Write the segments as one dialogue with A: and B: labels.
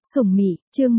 A: Sủng Mị, chương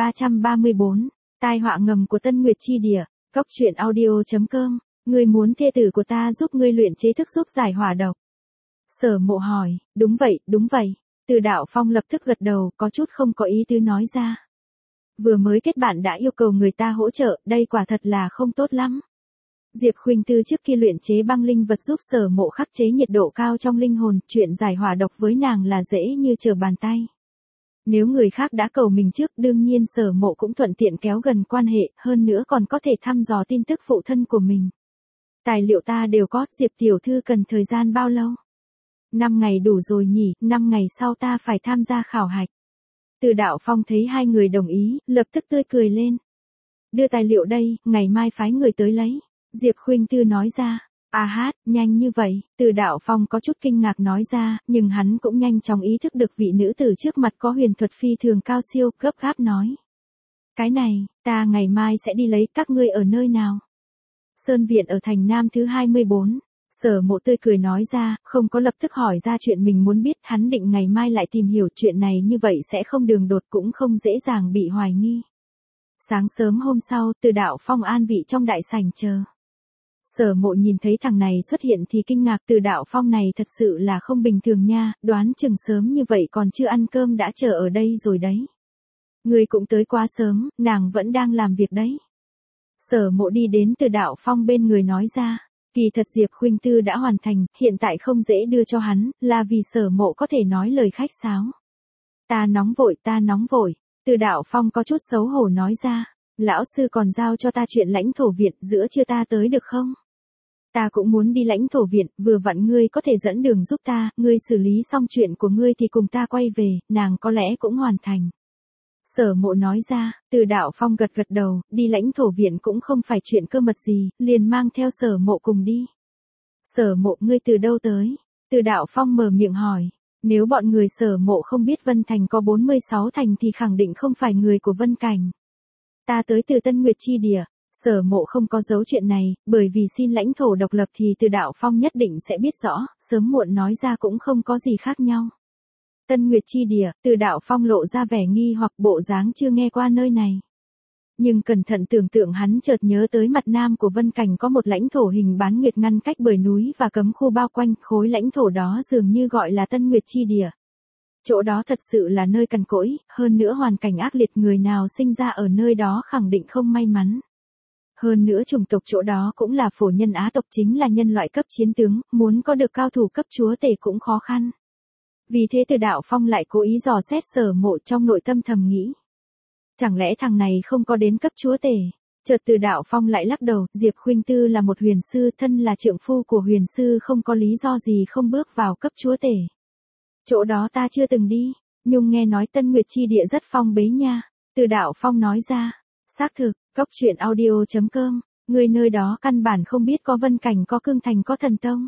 A: 1334, tai họa ngầm của Tân Nguyệt Chi Địa, Cóc truyện audio.com, ngươi muốn thê tử của ta giúp ngươi luyện chế thức giúp giải hỏa độc. Sở Mộ hỏi, đúng vậy. Từ Đạo Phong lập tức gật đầu, có chút không có ý tứ nói ra. Vừa mới kết bạn đã yêu cầu người ta hỗ trợ, đây quả thật là không tốt lắm. Diệp Khuynh Tư trước kia luyện chế băng linh vật giúp Sở Mộ khắc chế nhiệt độ cao trong linh hồn, chuyện giải hỏa độc với nàng là dễ như trở bàn tay. Nếu người khác đã cầu mình trước, đương nhiên Sở Mộ cũng thuận tiện kéo gần quan hệ, hơn nữa còn có thể thăm dò tin tức phụ thân của mình. Tài liệu ta đều có, Diệp tiểu thư cần thời gian bao lâu? 5 ngày đủ rồi nhỉ, 5 ngày sau ta phải tham gia khảo hạch. Từ Đạo Phong thấy hai người đồng ý, lập tức tươi cười lên. Đưa tài liệu đây, ngày mai phái người tới lấy. Diệp Khuynh Tư nói ra. Nhanh như vậy, Từ Đạo Phong có chút kinh ngạc nói ra, nhưng hắn cũng nhanh chóng ý thức được vị nữ tử trước mặt có huyền thuật phi thường cao siêu, gấp gáp nói. Cái này, ta ngày mai sẽ đi lấy, các ngươi ở nơi nào? Sơn Viện ở thành Nam thứ 24. Sở Mộ tươi cười nói ra, không có lập tức hỏi ra chuyện mình muốn biết, hắn định ngày mai lại tìm hiểu chuyện này, như vậy sẽ không đường đột cũng không dễ dàng bị hoài nghi. Sáng sớm hôm sau, Từ Đạo Phong an vị trong đại sảnh chờ. Sở Mộ nhìn thấy thằng này xuất hiện thì kinh ngạc, Từ Đạo Phong này thật sự là không bình thường nha, đoán chừng sớm như vậy còn chưa ăn cơm đã chờ ở đây rồi đấy. Người cũng tới quá sớm, nàng vẫn đang làm việc đấy. Sở Mộ đi đến Từ Đạo Phong bên người nói ra, kỳ thật Diệp Khuynh Tư đã hoàn thành, hiện tại không dễ đưa cho hắn, là vì Sở Mộ có thể nói lời khách sáo. Ta nóng vội, Từ Đạo Phong có chút xấu hổ nói ra. Lão sư còn giao cho ta chuyện lãnh thổ viện, giữa trưa ta tới được không? Ta cũng muốn đi lãnh thổ viện, vừa vặn ngươi có thể dẫn đường giúp ta, ngươi xử lý xong chuyện của ngươi thì cùng ta quay về, nàng có lẽ cũng hoàn thành. Sở Mộ nói ra, Từ Đạo Phong gật đầu, đi lãnh thổ viện cũng không phải chuyện cơ mật gì, liền mang theo Sở Mộ cùng đi. Sở Mộ, ngươi từ đâu tới? Từ Đạo Phong mở miệng hỏi. Nếu bọn người Sở Mộ không biết Vân Thành có 46 thành thì khẳng định không phải người của Vân Cảnh. Ta tới từ Tân Nguyệt Chi Địa. Sở Mộ không có giấu chuyện này, bởi vì xin lãnh thổ độc lập thì Từ Đạo Phong nhất định sẽ biết rõ, sớm muộn nói ra cũng không có gì khác nhau. Tân Nguyệt Chi Địa, Từ Đạo Phong lộ ra vẻ nghi hoặc, bộ dáng chưa nghe qua nơi này. Nhưng cẩn thận tưởng tượng hắn chợt nhớ tới mặt nam của Vân Cảnh có một lãnh thổ hình bán nguyệt ngăn cách bởi núi và cấm khu bao quanh, khối lãnh thổ đó dường như gọi là Tân Nguyệt Chi Địa. Chỗ đó thật sự là nơi cằn cỗi, hơn nữa hoàn cảnh ác liệt, người nào sinh ra ở nơi đó khẳng định không may mắn. Hơn nữa chủng tộc chỗ đó cũng là phổ nhân Á tộc, chính là nhân loại cấp chiến tướng, muốn có được cao thủ cấp chúa tể cũng khó khăn. Vì thế Từ Đạo Phong lại cố ý dò xét Sở Mộ, trong nội tâm thầm nghĩ. Chẳng lẽ thằng này không có đến cấp chúa tể? Chợt Từ Đạo Phong lại lắc đầu, Diệp Khuynh Tư là một huyền sư, thân là trượng phu của huyền sư, không có lý do gì không bước vào cấp chúa tể. Chỗ đó ta chưa từng đi, nhưng nghe nói Tân Nguyệt Chi Địa rất phong bế nha. Từ Đạo Phong nói ra. Xác thực, Cóc truyện audio.com, người nơi đó căn bản không biết có Vân Cảnh, có Cương Thành, có Thần Tông.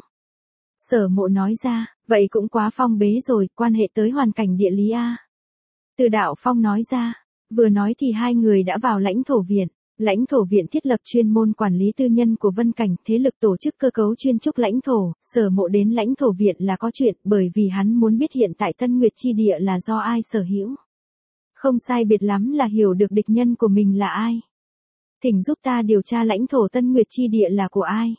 A: Sở Mộ nói ra, vậy cũng quá phong bế rồi, quan hệ tới hoàn cảnh địa lý a. Từ Đạo Phong nói ra, vừa nói thì hai người đã vào lãnh thổ viện. Lãnh thổ viện thiết lập chuyên môn quản lý tư nhân của Vân Cảnh, thế lực tổ chức cơ cấu chuyên trúc lãnh thổ. Sở Mộ đến lãnh thổ viện là có chuyện, bởi vì hắn muốn biết hiện tại Tân Nguyệt Chi Địa là do ai sở hữu. Không sai biệt lắm là hiểu được địch nhân của mình là ai. Thỉnh giúp ta điều tra lãnh thổ Tân Nguyệt Chi Địa là của ai.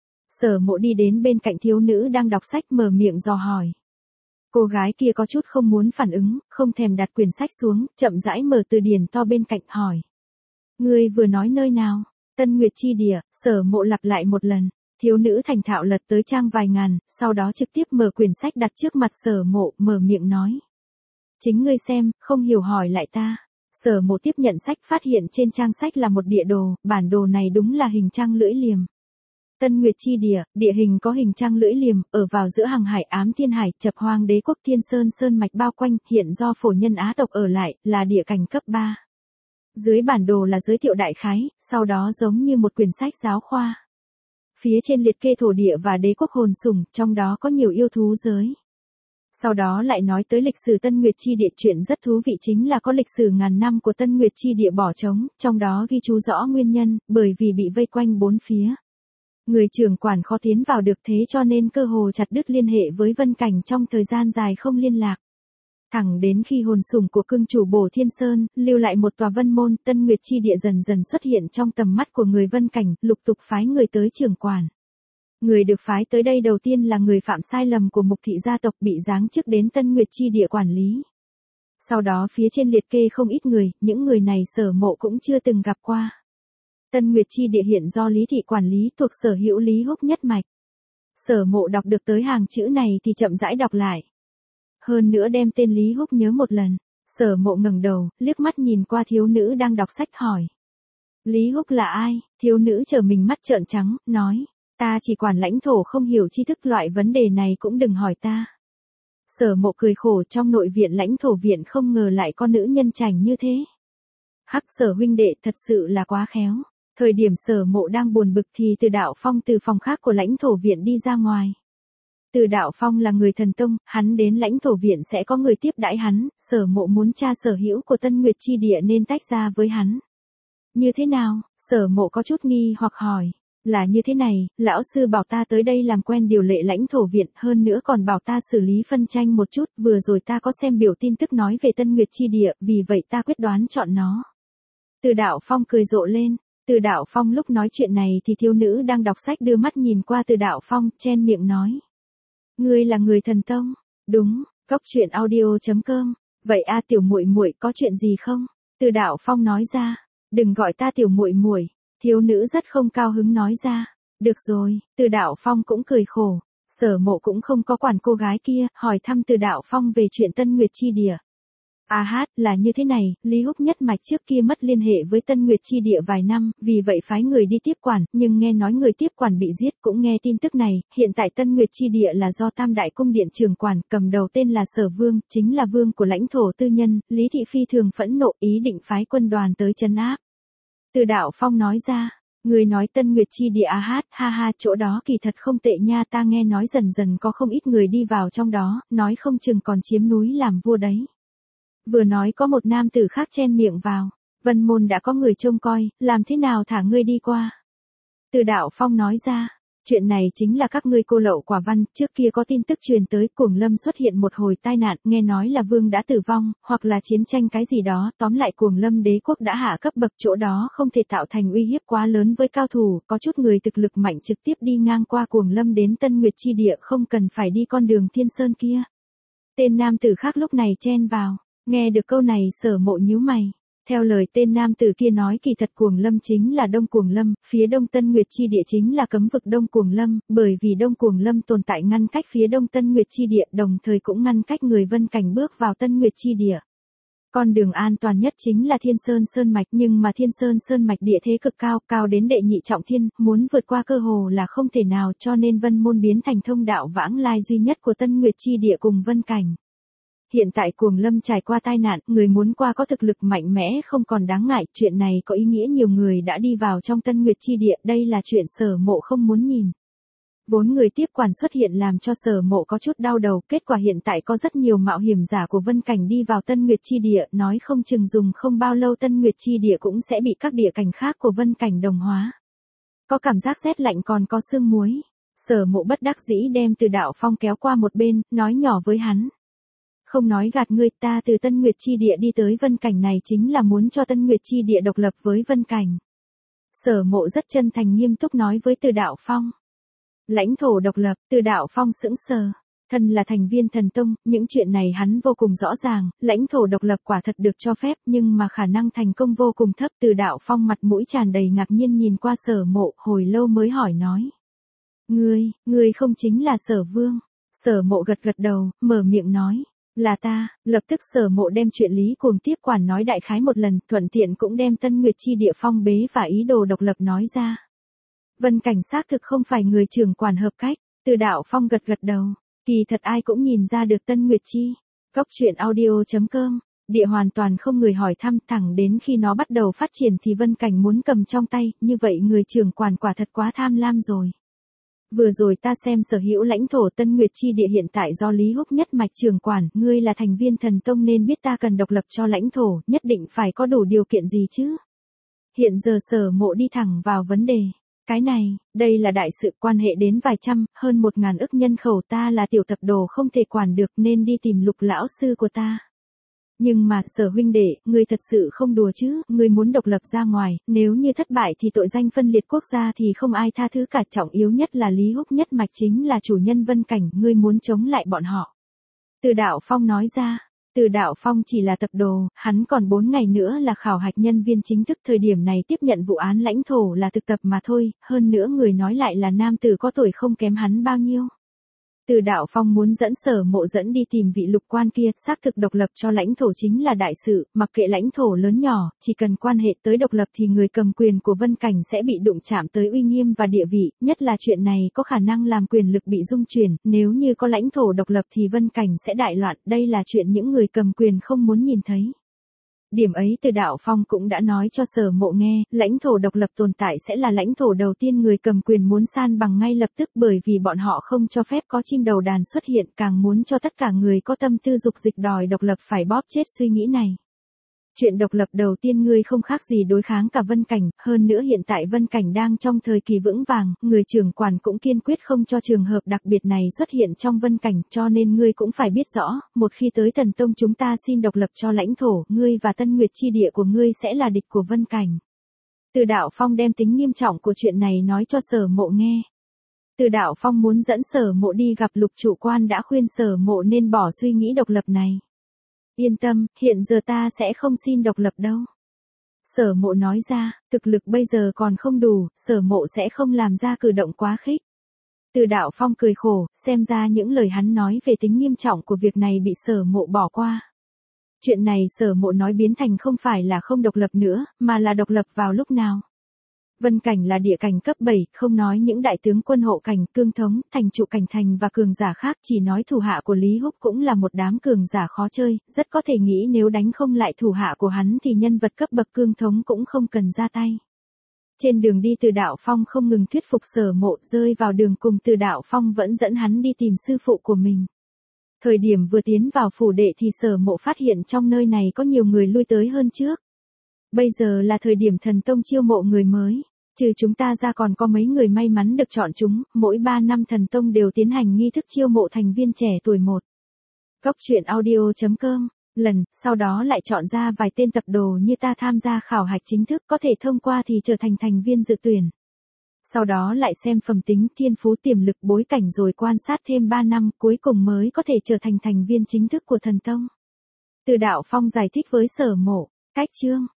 A: Sở Mộ đi đến bên cạnh thiếu nữ đang đọc sách, mở miệng dò hỏi. Cô gái kia có chút không muốn phản ứng, không thèm đặt quyển sách xuống, chậm rãi mở từ điển to bên cạnh hỏi. Ngươi vừa nói nơi nào? Tân Nguyệt Chi Địa. Sở Mộ lặp lại một lần. Thiếu nữ thành thạo lật tới trang vài ngàn, sau đó trực tiếp mở quyển sách đặt trước mặt Sở Mộ, mở miệng nói. Chính ngươi xem, không hiểu hỏi lại ta. Sở Mộ tiếp nhận sách, phát hiện trên trang sách là một địa đồ, bản đồ này đúng là hình trăng lưỡi liềm. Tân Nguyệt Chi Địa, địa hình có hình trăng lưỡi liềm, ở vào giữa hàng hải ám thiên hải, chập hoang đế quốc Thiên Sơn mạch bao quanh, hiện do phổ nhân Á tộc ở lại, là địa cảnh cấp 3. Dưới bản đồ là giới thiệu đại khái, sau đó giống như một quyển sách giáo khoa. Phía trên liệt kê thổ địa và đế quốc hồn sủng, trong đó có nhiều yêu thú giới. Sau đó lại nói tới lịch sử Tân Nguyệt Chi Địa, chuyện rất thú vị chính là có lịch sử ngàn năm của Tân Nguyệt Chi Địa bỏ trống, trong đó ghi chú rõ nguyên nhân, bởi vì bị vây quanh bốn phía. Người trưởng quản khó tiến vào được, thế cho nên cơ hồ chặt đứt liên hệ với Vân Cảnh trong thời gian dài không liên lạc. Thẳng đến khi hồn sủng của cưng chủ Bổ Thiên Sơn, lưu lại một tòa vân môn, Tân Nguyệt Chi Địa dần dần xuất hiện trong tầm mắt của người Vân Cảnh, lục tục phái người tới trưởng quản. Người được phái tới đây đầu tiên là người phạm sai lầm của Mục thị gia tộc bị giáng chức đến Tân Nguyệt Chi Địa quản lý. Sau đó phía trên liệt kê không ít người, những người này Sở Mộ cũng chưa từng gặp qua. Tân Nguyệt Chi Địa hiện do Lý thị quản lý, thuộc sở hữu Lý Húc nhất mạch. Sở Mộ đọc được tới hàng chữ này thì chậm rãi đọc lại. Hơn nữa đem tên Lý Húc nhớ một lần. Sở Mộ ngẩng đầu, liếc mắt nhìn qua thiếu nữ đang đọc sách hỏi. Lý Húc là ai? Thiếu nữ trở mình mắt trợn trắng, nói. Ta chỉ quản lãnh thổ, không hiểu tri thức, loại vấn đề này cũng đừng hỏi ta. Sở Mộ cười khổ, trong nội viện lãnh thổ viện không ngờ lại có nữ nhân chảnh như thế. Hắc Sở huynh đệ thật sự là quá khéo. Thời điểm Sở Mộ đang buồn bực thì Từ Đạo Phong từ phòng khác của lãnh thổ viện đi ra ngoài. Từ Đạo Phong là người thần tông, hắn đến lãnh thổ viện sẽ có người tiếp đãi hắn, Sở Mộ muốn tra sở hữu của Tân Nguyệt Chi Địa nên tách ra với hắn. Như thế nào? Sở Mộ có chút nghi hoặc hỏi. Là như thế này, lão sư bảo ta tới đây làm quen điều lệ lãnh thổ viện, hơn nữa còn bảo ta xử lý phân tranh một chút, vừa rồi ta có xem biểu tin tức nói về Tân Nguyệt Chi Địa, vì vậy ta quyết đoán chọn nó. Từ Đạo Phong cười rộ lên. Từ Đạo Phong lúc nói chuyện này thì thiếu nữ đang đọc sách đưa mắt nhìn qua Từ Đạo Phong, chen miệng nói. Ngươi là người thần tông? Đúng, coctruyện.audio.com. Vậy tiểu muội muội có chuyện gì không? Từ Đạo Phong nói ra. Đừng gọi ta tiểu muội muội. Thiếu nữ rất không cao hứng nói ra. Được rồi, Từ Đạo Phong cũng cười khổ. Sở Mộ cũng không có quản cô gái kia, hỏi thăm Từ Đạo Phong về chuyện Tân Nguyệt Chi Địa. Là như thế này, Lý Húc nhất mạch trước kia mất liên hệ với Tân Nguyệt Chi Địa vài năm, vì vậy phái người đi tiếp quản, nhưng nghe nói người tiếp quản bị giết, cũng nghe tin tức này, hiện tại Tân Nguyệt Chi Địa là do Tam Đại Cung Điện trưởng quản, cầm đầu tên là Sở Vương, chính là vương của lãnh thổ tư nhân, Lý thị phi thường phẫn nộ, ý định phái quân đoàn tới trấn áp. Từ Đạo Phong nói ra. Người nói Tân Nguyệt Chi Địa chỗ đó kỳ thật không tệ nha, ta nghe nói dần dần có không ít người đi vào trong đó, nói không chừng còn chiếm núi làm vua đấy. Vừa nói có một nam tử khác chen miệng vào. Vân môn đã có người trông coi, làm thế nào thả ngươi đi qua? Từ Đạo Phong nói ra. Chuyện này chính là các ngươi cô lậu quả văn, trước kia có tin tức truyền tới Cuồng Lâm xuất hiện một hồi tai nạn, nghe nói là vương đã tử vong, hoặc là chiến tranh cái gì đó, tóm lại Cuồng Lâm đế quốc đã hạ cấp bậc, chỗ đó không thể tạo thành uy hiếp quá lớn với cao thủ, có chút người thực lực mạnh trực tiếp đi ngang qua Cuồng Lâm đến Tân Nguyệt Chi Địa, không cần phải đi con đường Thiên Sơn kia. Tên nam tử khác lúc này chen vào, nghe được câu này Sở Mộ nhíu mày. Theo lời tên nam tử kia nói kỳ thật Cuồng Lâm chính là Đông Cuồng Lâm, phía đông Tân Nguyệt Chi Địa chính là cấm vực Đông Cuồng Lâm, bởi vì Đông Cuồng Lâm tồn tại ngăn cách phía đông Tân Nguyệt Chi Địa, đồng thời cũng ngăn cách người Vân Cảnh bước vào Tân Nguyệt Chi Địa. Con đường an toàn nhất chính là Thiên Sơn Sơn Mạch, nhưng mà Thiên Sơn Sơn Mạch địa thế cực cao, cao đến đệ nhị trọng thiên, muốn vượt qua cơ hồ là không thể nào, cho nên Vân Môn biến thành thông đạo vãng lai duy nhất của Tân Nguyệt Chi Địa cùng Vân Cảnh. Hiện tại Cuồng Lâm trải qua tai nạn, người muốn qua có thực lực mạnh mẽ không còn đáng ngại, chuyện này có ý nghĩa nhiều người đã đi vào trong Tân Nguyệt Chi Địa, đây là chuyện Sở Mộ không muốn nhìn. Vốn người tiếp quản xuất hiện làm cho Sở Mộ có chút đau đầu, kết quả hiện tại có rất nhiều mạo hiểm giả của Vân Cảnh đi vào Tân Nguyệt Chi Địa, nói không chừng dùng không bao lâu Tân Nguyệt Chi Địa cũng sẽ bị các địa cảnh khác của Vân Cảnh đồng hóa. Có cảm giác rét lạnh còn có sương muối. Sở Mộ bất đắc dĩ đem Từ Đạo Phong kéo qua một bên, nói nhỏ với hắn. Không nói gạt ngươi, ta từ Tân Nguyệt Chi Địa đi tới Vân Cảnh này chính là muốn cho Tân Nguyệt Chi Địa độc lập với Vân Cảnh. Sở Mộ rất chân thành nghiêm túc nói với Từ Đạo Phong. Lãnh thổ độc lập, Từ Đạo Phong sững sờ. Thân là thành viên thần tông, những chuyện này hắn vô cùng rõ ràng, lãnh thổ độc lập quả thật được cho phép nhưng mà khả năng thành công vô cùng thấp. Từ Đạo Phong mặt mũi tràn đầy ngạc nhiên nhìn qua Sở Mộ, hồi lâu mới hỏi nói. Ngươi không chính là Sở Vương. Sở Mộ gật gật đầu, mở miệng nói. Là ta, lập tức Sở Mộ đem chuyện Lý Cuồng tiếp quản nói đại khái một lần, thuận tiện cũng đem Tân Nguyệt Chi Địa phong bế và ý đồ độc lập nói ra. Vân Cảnh xác thực không phải người trưởng quản hợp cách, Từ Đạo Phong gật gật đầu, kỳ thật ai cũng nhìn ra được Tân Nguyệt Chi. Coctruyện.audio.com, địa hoàn toàn không người hỏi thăm, thẳng đến khi nó bắt đầu phát triển thì Vân Cảnh muốn cầm trong tay, như vậy người trưởng quản quả thật quá tham lam rồi. Vừa rồi ta xem sở hữu lãnh thổ Tân Nguyệt Chi Địa hiện tại do Lý Húc nhất mạch trưởng quản, ngươi là thành viên thần tông nên biết ta cần độc lập cho lãnh thổ, nhất định phải có đủ điều kiện gì chứ. Hiện giờ Sở Mộ đi thẳng vào vấn đề. Cái này, đây là đại sự quan hệ đến vài trăm, hơn 1.000 ức nhân khẩu, ta là tiểu tập đồ không thể quản được nên đi tìm Lục lão sư của ta. Nhưng mà, Sở huynh đệ, ngươi thật sự không đùa chứ, ngươi muốn độc lập ra ngoài, nếu như thất bại thì tội danh phân liệt quốc gia thì không ai tha thứ cả, trọng yếu nhất là Lý Húc nhất mạch chính là chủ nhân Vân Cảnh, ngươi muốn chống lại bọn họ. Từ Đạo Phong nói ra. Từ Đạo Phong chỉ là tập đồ, hắn còn 4 ngày nữa là khảo hạch nhân viên chính thức, thời điểm này tiếp nhận vụ án lãnh thổ là thực tập mà thôi, hơn nữa người nói lại là nam tử có tuổi không kém hắn bao nhiêu. Từ Đạo Phong muốn dẫn Sở Mộ dẫn đi tìm vị lục quan kia, xác thực độc lập cho lãnh thổ chính là đại sự, mặc kệ lãnh thổ lớn nhỏ, chỉ cần quan hệ tới độc lập thì người cầm quyền của Vân Cảnh sẽ bị đụng chạm tới uy nghiêm và địa vị, nhất là chuyện này có khả năng làm quyền lực bị dung chuyển, nếu như có lãnh thổ độc lập thì Vân Cảnh sẽ đại loạn, đây là chuyện những người cầm quyền không muốn nhìn thấy. Điểm ấy Từ Đạo Phong cũng đã nói cho Sở Mộ nghe, lãnh thổ độc lập tồn tại sẽ là lãnh thổ đầu tiên người cầm quyền muốn san bằng ngay lập tức, bởi vì bọn họ không cho phép có chim đầu đàn xuất hiện, càng muốn cho tất cả người có tâm tư dục dịch đòi độc lập phải bóp chết suy nghĩ này. Chuyện độc lập đầu tiên ngươi không khác gì đối kháng cả Vân Cảnh, hơn nữa hiện tại Vân Cảnh đang trong thời kỳ vững vàng, người trưởng quản cũng kiên quyết không cho trường hợp đặc biệt này xuất hiện trong Vân Cảnh, cho nên ngươi cũng phải biết rõ, một khi tới Thần Tông chúng ta xin độc lập cho lãnh thổ, ngươi và Tân Nguyệt chi địa của ngươi sẽ là địch của Vân Cảnh. Từ Đạo Phong đem tính nghiêm trọng của chuyện này nói cho Sở Mộ nghe. Từ Đạo Phong muốn dẫn Sở Mộ đi gặp Lục chủ quan đã khuyên Sở Mộ nên bỏ suy nghĩ độc lập này. Yên tâm, hiện giờ ta sẽ không xin độc lập đâu. Sở Mộ nói ra, thực lực bây giờ còn không đủ, Sở Mộ sẽ không làm ra cử động quá khích. Từ Đạo Phong cười khổ, xem ra những lời hắn nói về tính nghiêm trọng của việc này bị Sở Mộ bỏ qua. Chuyện này Sở Mộ nói biến thành không phải là không độc lập nữa, mà là độc lập vào lúc nào. Vân Cảnh là địa cảnh cấp 7, không nói những đại tướng quân hộ cảnh, cương thống, thành trụ cảnh thành và cường giả khác, chỉ nói thủ hạ của Lý Húc cũng là một đám cường giả khó chơi, rất có thể nghĩ nếu đánh không lại thủ hạ của hắn thì nhân vật cấp bậc cương thống cũng không cần ra tay. Trên đường đi Từ Đạo Phong không ngừng thuyết phục Sở Mộ, rơi vào đường cùng Từ Đạo Phong vẫn dẫn hắn đi tìm sư phụ của mình. Thời điểm vừa tiến vào phủ đệ thì Sở Mộ phát hiện trong nơi này có nhiều người lui tới hơn trước. Bây giờ là thời điểm Thần Tông chiêu mộ người mới, trừ chúng ta ra còn có mấy người may mắn được chọn chúng, mỗi 3 năm Thần Tông đều tiến hành nghi thức chiêu mộ thành viên trẻ tuổi một. Cốc truyện audio.com, sau đó lại chọn ra vài tên tập đồ như ta tham gia khảo hạch chính thức, có thể thông qua thì trở thành thành viên dự tuyển. Sau đó lại xem phẩm tính, thiên phú, tiềm lực, bối cảnh rồi quan sát thêm 3 năm, cuối cùng mới có thể trở thành thành viên chính thức của Thần Tông. Từ Đạo Phong giải thích với Sở Mộ, cách chương